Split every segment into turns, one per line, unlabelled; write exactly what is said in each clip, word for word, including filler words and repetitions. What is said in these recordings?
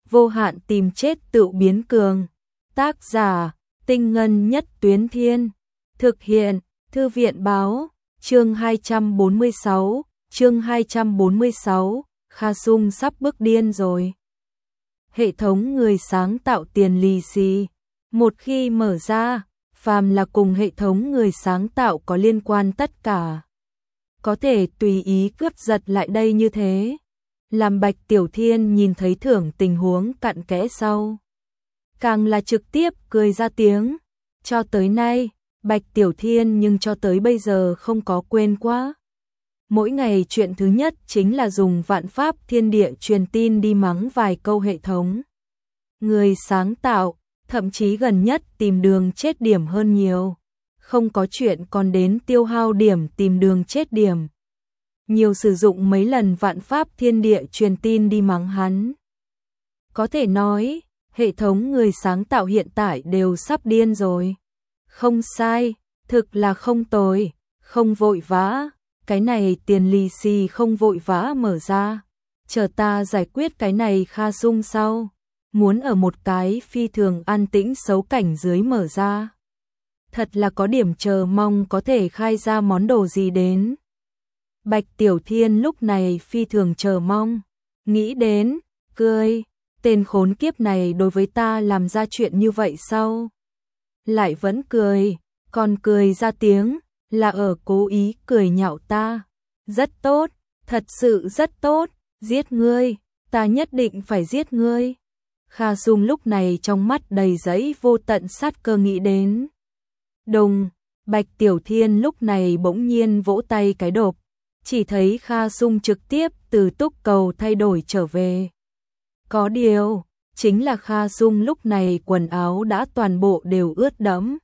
vô hạn tìm chết tự biến cường. Tác giả, Tinh Ngân Nhất Tuyến Thiên. Thực hiện, Thư viện Báo. Chương hai trăm bốn mươi sáu, chương hai trăm bốn mươi sáu, Kha Sung sắp bức điên rồi. Hệ thống người sáng tạo tiền lì xì. Một khi mở ra, phàm là cùng hệ thống người sáng tạo có liên quan tất cả có thể tùy ý cướp giật lại đây như thế. Làm Bạch Tiểu Thiên nhìn thấy thưởng tình huống cặn kẽ sau, càng là trực tiếp cười ra tiếng. Cho tới nay, Bạch Tiểu Thiên nhưng cho tới bây giờ không có quên quá. Mỗi ngày chuyện thứ nhất chính là dùng vạn pháp thiên địa truyền tin đi mắng vài câu hệ thống người sáng tạo, thậm chí gần nhất tìm đường chết điểm hơn nhiều. Không có chuyện còn đến tiêu hao điểm tìm đường chết điểm. Nhiều sử dụng mấy lần vạn pháp thiên địa truyền tin đi mắng hắn. Có thể nói, hệ thống người sáng tạo hiện tại đều sắp điên rồi. Không sai, thực là không tồi, không vội vã. Cái này tiền lì xì không vội vã mở ra. Chờ ta giải quyết cái này Kha Sung sau. Muốn ở một cái phi thường an tĩnh xấu cảnh dưới mở ra. Thật là có điểm chờ mong có thể khai ra món đồ gì đến. Bạch Tiểu Thiên lúc này phi thường chờ mong. Nghĩ đến, cười, tên khốn kiếp này đối với ta làm ra chuyện như vậy sao? Lại vẫn cười, còn cười ra tiếng, là ở cố ý cười nhạo ta. Rất tốt, thật sự rất tốt, giết ngươi, ta nhất định phải giết ngươi. Kha Sung lúc này trong mắt đầy giấy vô tận sát cơ nghĩ đến. Đùng, Bạch Tiểu Thiên lúc này bỗng nhiên vỗ tay cái đột, chỉ thấy Kha Sung trực tiếp từ túc cầu thay đổi trở về. Có điều, chính là Kha Sung lúc này quần áo đã toàn bộ đều ướt đẫm.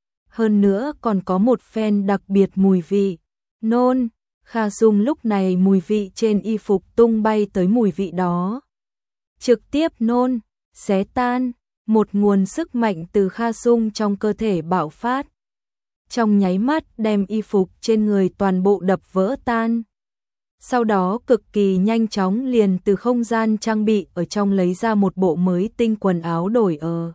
Hơn nữa còn có một phen đặc biệt mùi vị. Nôn, Kha Sung lúc này mùi vị trên y phục tung bay tới mùi vị đó. Trực tiếp nôn, xé tan, một nguồn sức mạnh từ Kha Sung trong cơ thể bạo phát. Trong nháy mắt đem y phục trên người toàn bộ đập vỡ tan. Sau đó cực kỳ nhanh chóng liền từ không gian trang bị ở trong lấy ra một bộ mới tinh quần áo đổi ở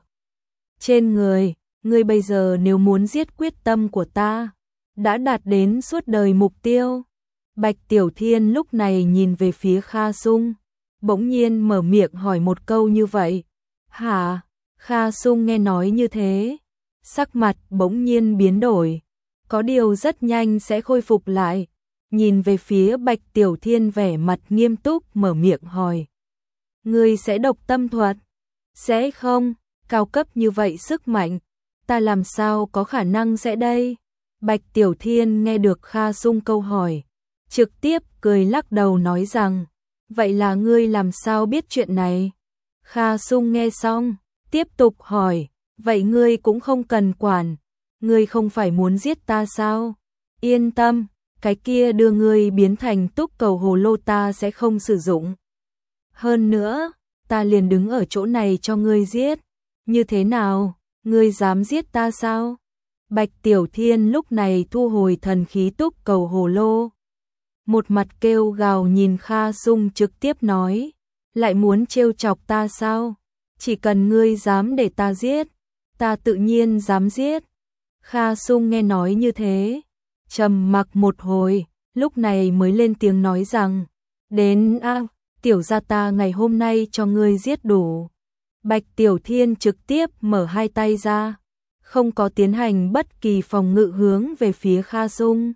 trên người. Ngươi bây giờ nếu muốn giết quyết tâm của ta, đã đạt đến suốt đời mục tiêu. Bạch Tiểu Thiên lúc này nhìn về phía Kha Sung, bỗng nhiên mở miệng hỏi một câu như vậy. Hả? Kha Sung nghe nói như thế, sắc mặt bỗng nhiên biến đổi, có điều rất nhanh sẽ khôi phục lại. Nhìn về phía Bạch Tiểu Thiên vẻ mặt nghiêm túc mở miệng hỏi. Ngươi sẽ độc tâm thuật? Sẽ không, cao cấp như vậy sức mạnh, ta làm sao có khả năng sẽ đây? Bạch Tiểu Thiên nghe được Kha Sung câu hỏi, trực tiếp cười lắc đầu nói rằng, vậy là ngươi làm sao biết chuyện này? Kha Sung nghe xong, tiếp tục hỏi, vậy ngươi cũng không cần quản, ngươi không phải muốn giết ta sao? Yên tâm, cái kia đưa ngươi biến thành túc cầu hồ lô ta sẽ không sử dụng. Hơn nữa, ta liền đứng ở chỗ này cho ngươi giết. Như thế nào, ngươi dám giết ta sao? Bạch Tiểu Thiên lúc này thu hồi thần khí túc cầu hồ lô. Một mặt kêu gào nhìn Kha Sung trực tiếp nói, lại muốn trêu chọc ta sao? Chỉ cần ngươi dám để ta giết, ta tự nhiên dám giết. Kha Sung nghe nói như thế, trầm mặc một hồi, lúc này mới lên tiếng nói rằng, đến a, à, tiểu gia ta ngày hôm nay cho ngươi giết đủ. Bạch Tiểu Thiên trực tiếp mở hai tay ra, không có tiến hành bất kỳ phòng ngự hướng về phía Kha Sung.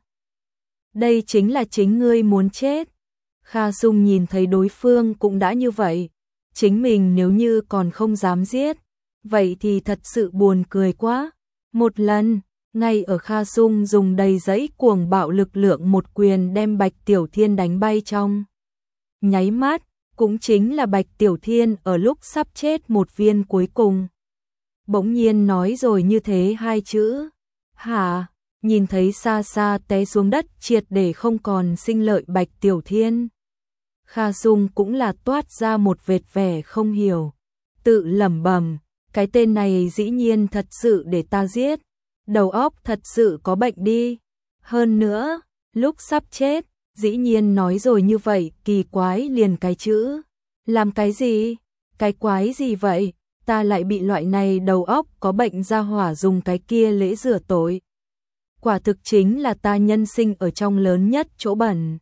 Đây chính là chính ngươi muốn chết. Kha Sung nhìn thấy đối phương cũng đã như vậy, chính mình nếu như còn không dám giết, vậy thì thật sự buồn cười quá. Một lần, ngay ở Kha Sung dùng đầy giấy cuồng bạo lực lượng một quyền đem Bạch Tiểu Thiên đánh bay trong nháy mắt, cũng chính là Bạch Tiểu Thiên ở lúc sắp chết một viên cuối cùng. Bỗng nhiên nói rồi như thế hai chữ. Hả? Nhìn thấy xa xa té xuống đất triệt để không còn sinh lợi Bạch Tiểu Thiên. Kha Sung cũng là toát ra một vệt vẻ không hiểu. Tự lẩm bẩm, cái tên này dĩ nhiên thật sự để ta giết. Đầu óc thật sự có bệnh đi. Hơn nữa, lúc sắp chết, dĩ nhiên nói rồi như vậy, kỳ quái liền cái chữ. Làm cái gì? Cái quái gì vậy? Ta lại bị loại này đầu óc có bệnh ra hỏa dùng cái kia lễ rửa tội. Quả thực chính là ta nhân sinh ở trong lớn nhất chỗ bẩn.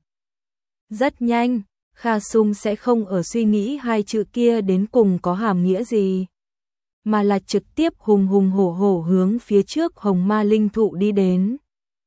Rất nhanh, Kha Sung sẽ không ở suy nghĩ hai chữ kia đến cùng có hàm nghĩa gì, mà là trực tiếp hùng hùng hổ hổ hướng phía trước Hồng Ma Linh Thụ đi đến.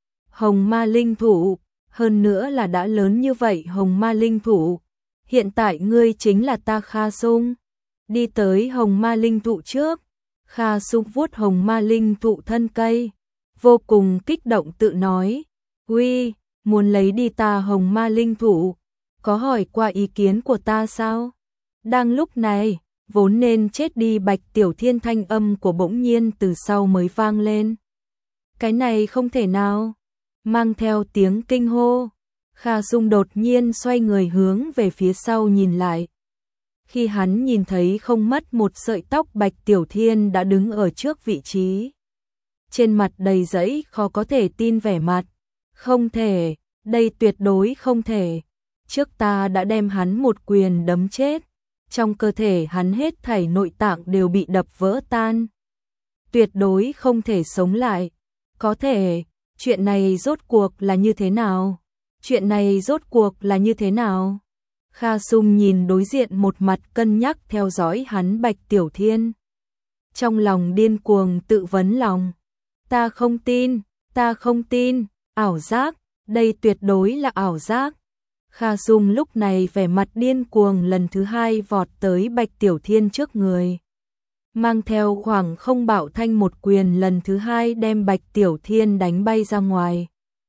Hồng Ma Linh Thụ, hơn nữa là đã lớn như vậy Hồng Ma Linh Thụ, hiện tại ngươi chính là ta Kha Sung. Đi tới Hồng Ma Linh Thụ trước, Kha Sung vuốt Hồng Ma Linh Thụ thân cây, vô cùng kích động tự nói, uy, muốn lấy đi ta Hồng Ma Linh Thụ, có hỏi qua ý kiến của ta sao? Đang lúc này, vốn nên chết đi Bạch Tiểu Thiên thanh âm của bỗng nhiên từ sau mới vang lên. Cái này không thể nào, mang theo tiếng kinh hô, Kha Sung đột nhiên xoay người hướng về phía sau nhìn lại. Khi hắn nhìn thấy không mất một sợi tóc Bạch Tiểu Thiên đã đứng ở trước vị trí. Trên mặt đầy dẫy khó có thể tin vẻ mặt. Không thể, đây tuyệt đối không thể. Trước ta đã đem hắn một quyền đấm chết. Trong cơ thể hắn hết thảy nội tạng đều bị đập vỡ tan. Tuyệt đối không thể sống lại. Có thể, chuyện này rốt cuộc là như thế nào? Chuyện này rốt cuộc là như thế nào? Kha Sung nhìn đối diện một mặt cân nhắc theo dõi hắn Bạch Tiểu Thiên. Trong lòng điên cuồng tự vấn lòng. Ta không tin, ta không tin, ảo giác, đây tuyệt đối là ảo giác. Kha Sung lúc này vẻ mặt điên cuồng lần thứ hai vọt tới Bạch Tiểu Thiên trước người. Mang theo khoảng không bạo thanh một quyền lần thứ hai đem Bạch Tiểu Thiên đánh bay ra ngoài.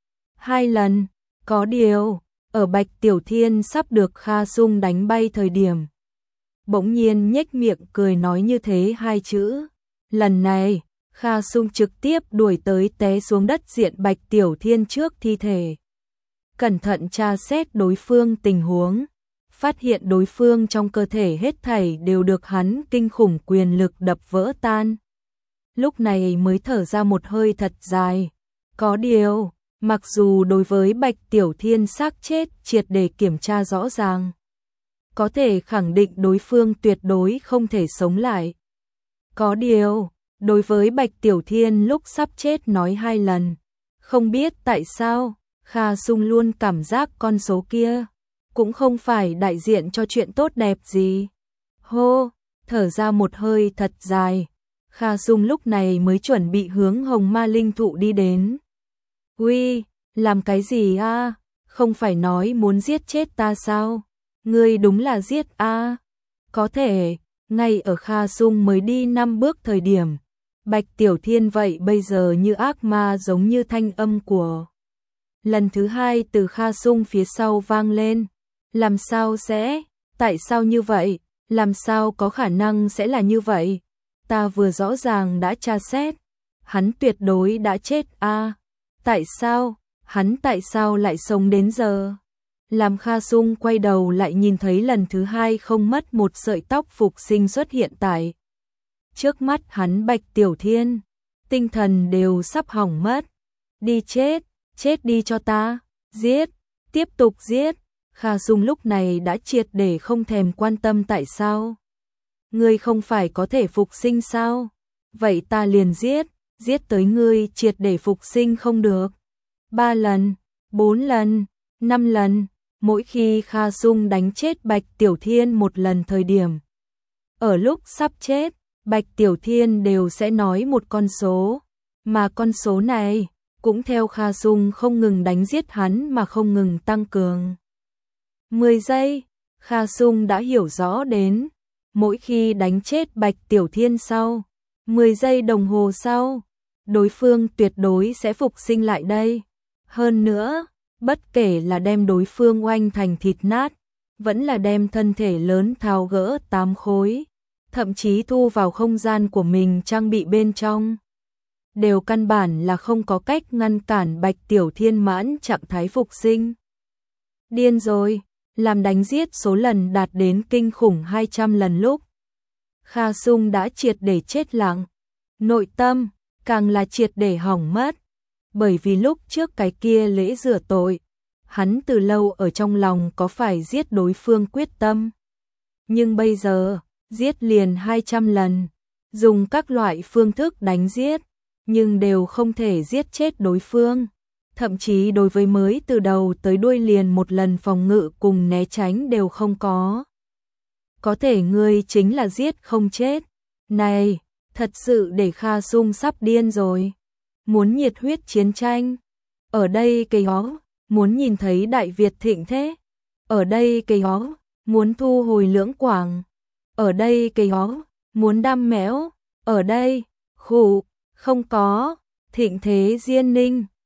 Hai lần, có điều, ở Bạch Tiểu Thiên sắp được Kha Sung đánh bay thời điểm. Bỗng nhiên nhếch miệng cười nói như thế hai chữ. Lần này, Kha Sung trực tiếp đuổi tới té xuống đất diện Bạch Tiểu Thiên trước thi thể. Cẩn thận tra xét đối phương tình huống, phát hiện đối phương trong cơ thể hết thảy đều được hắn kinh khủng quyền lực đập vỡ tan. Lúc này mới thở ra một hơi thật dài. Có điều, mặc dù đối với Bạch Tiểu Thiên xác chết triệt để kiểm tra rõ ràng, có thể khẳng định đối phương tuyệt đối không thể sống lại. Có điều, đối với Bạch Tiểu Thiên lúc sắp chết nói hai lần, không biết tại sao, Kha Sung luôn cảm giác con số kia cũng không phải đại diện cho chuyện tốt đẹp gì. Hô, thở ra một hơi thật dài, Kha Sung lúc này mới chuẩn bị hướng Hồng Ma Linh Thụ đi đến. Uy, làm cái gì a? Không phải nói muốn giết chết ta sao? Ngươi đúng là giết a? Có thể, ngay ở Kha Sung mới đi năm bước thời điểm, Bạch Tiểu Thiên vậy bây giờ như ác ma giống như thanh âm của. Lần thứ hai từ Kha Sung phía sau vang lên. Làm sao sẽ? Tại sao như vậy? Làm sao có khả năng sẽ là như vậy? Ta vừa rõ ràng đã tra xét. Hắn tuyệt đối đã chết a. Tại sao? Hắn tại sao lại sống đến giờ? Làm Kha Sung quay đầu lại nhìn thấy lần thứ hai không mất một sợi tóc phục sinh xuất hiện tại trước mắt hắn Bạch Tiểu Thiên. Tinh thần đều sắp hỏng mất. Đi chết, chết đi cho ta, giết, tiếp tục giết. Kha Sung lúc này đã triệt để không thèm quan tâm tại sao. Ngươi không phải có thể phục sinh sao? Vậy ta liền giết, giết tới ngươi triệt để phục sinh không được. Ba lần, bốn lần, năm lần, mỗi khi Kha Sung đánh chết Bạch Tiểu Thiên một lần thời điểm. Ở lúc sắp chết, Bạch Tiểu Thiên đều sẽ nói một con số, mà con số này cũng theo Kha Sung không ngừng đánh giết hắn mà không ngừng tăng cường. mười giây, Kha Sung đã hiểu rõ đến, mỗi khi đánh chết Bạch Tiểu Thiên sau, mười giây đồng hồ sau, đối phương tuyệt đối sẽ phục sinh lại đây. Hơn nữa, bất kể là đem đối phương oanh thành thịt nát, vẫn là đem thân thể lớn tháo gỡ tám khối, thậm chí thu vào không gian của mình trang bị bên trong, đều căn bản là không có cách ngăn cản Bạch Tiểu Thiên mãn trạng thái phục sinh. Điên rồi, làm đánh giết số lần đạt đến kinh khủng hai trăm lần lúc. Kha Sung đã triệt để chết lặng, nội tâm càng là triệt để hỏng mất, bởi vì lúc trước cái kia lễ rửa tội, hắn từ lâu ở trong lòng có phải giết đối phương quyết tâm. Nhưng bây giờ, giết liền hai trăm lần, dùng các loại phương thức đánh giết, nhưng đều không thể giết chết đối phương. Thậm chí đối với mới từ đầu tới đuôi liền một lần phòng ngự cùng né tránh đều không có. Có thể ngươi chính là giết không chết. Này, thật sự để Kha Sung sắp điên rồi. Muốn nhiệt huyết chiến tranh. Ở đây cây hó, muốn nhìn thấy Đại Việt thịnh thế. Ở đây cây hó, muốn thu hồi Lưỡng Quảng. Ở đây cây hó, muốn đam mẽo. Ở đây, khủ, không có, thịnh thế Diên Ninh.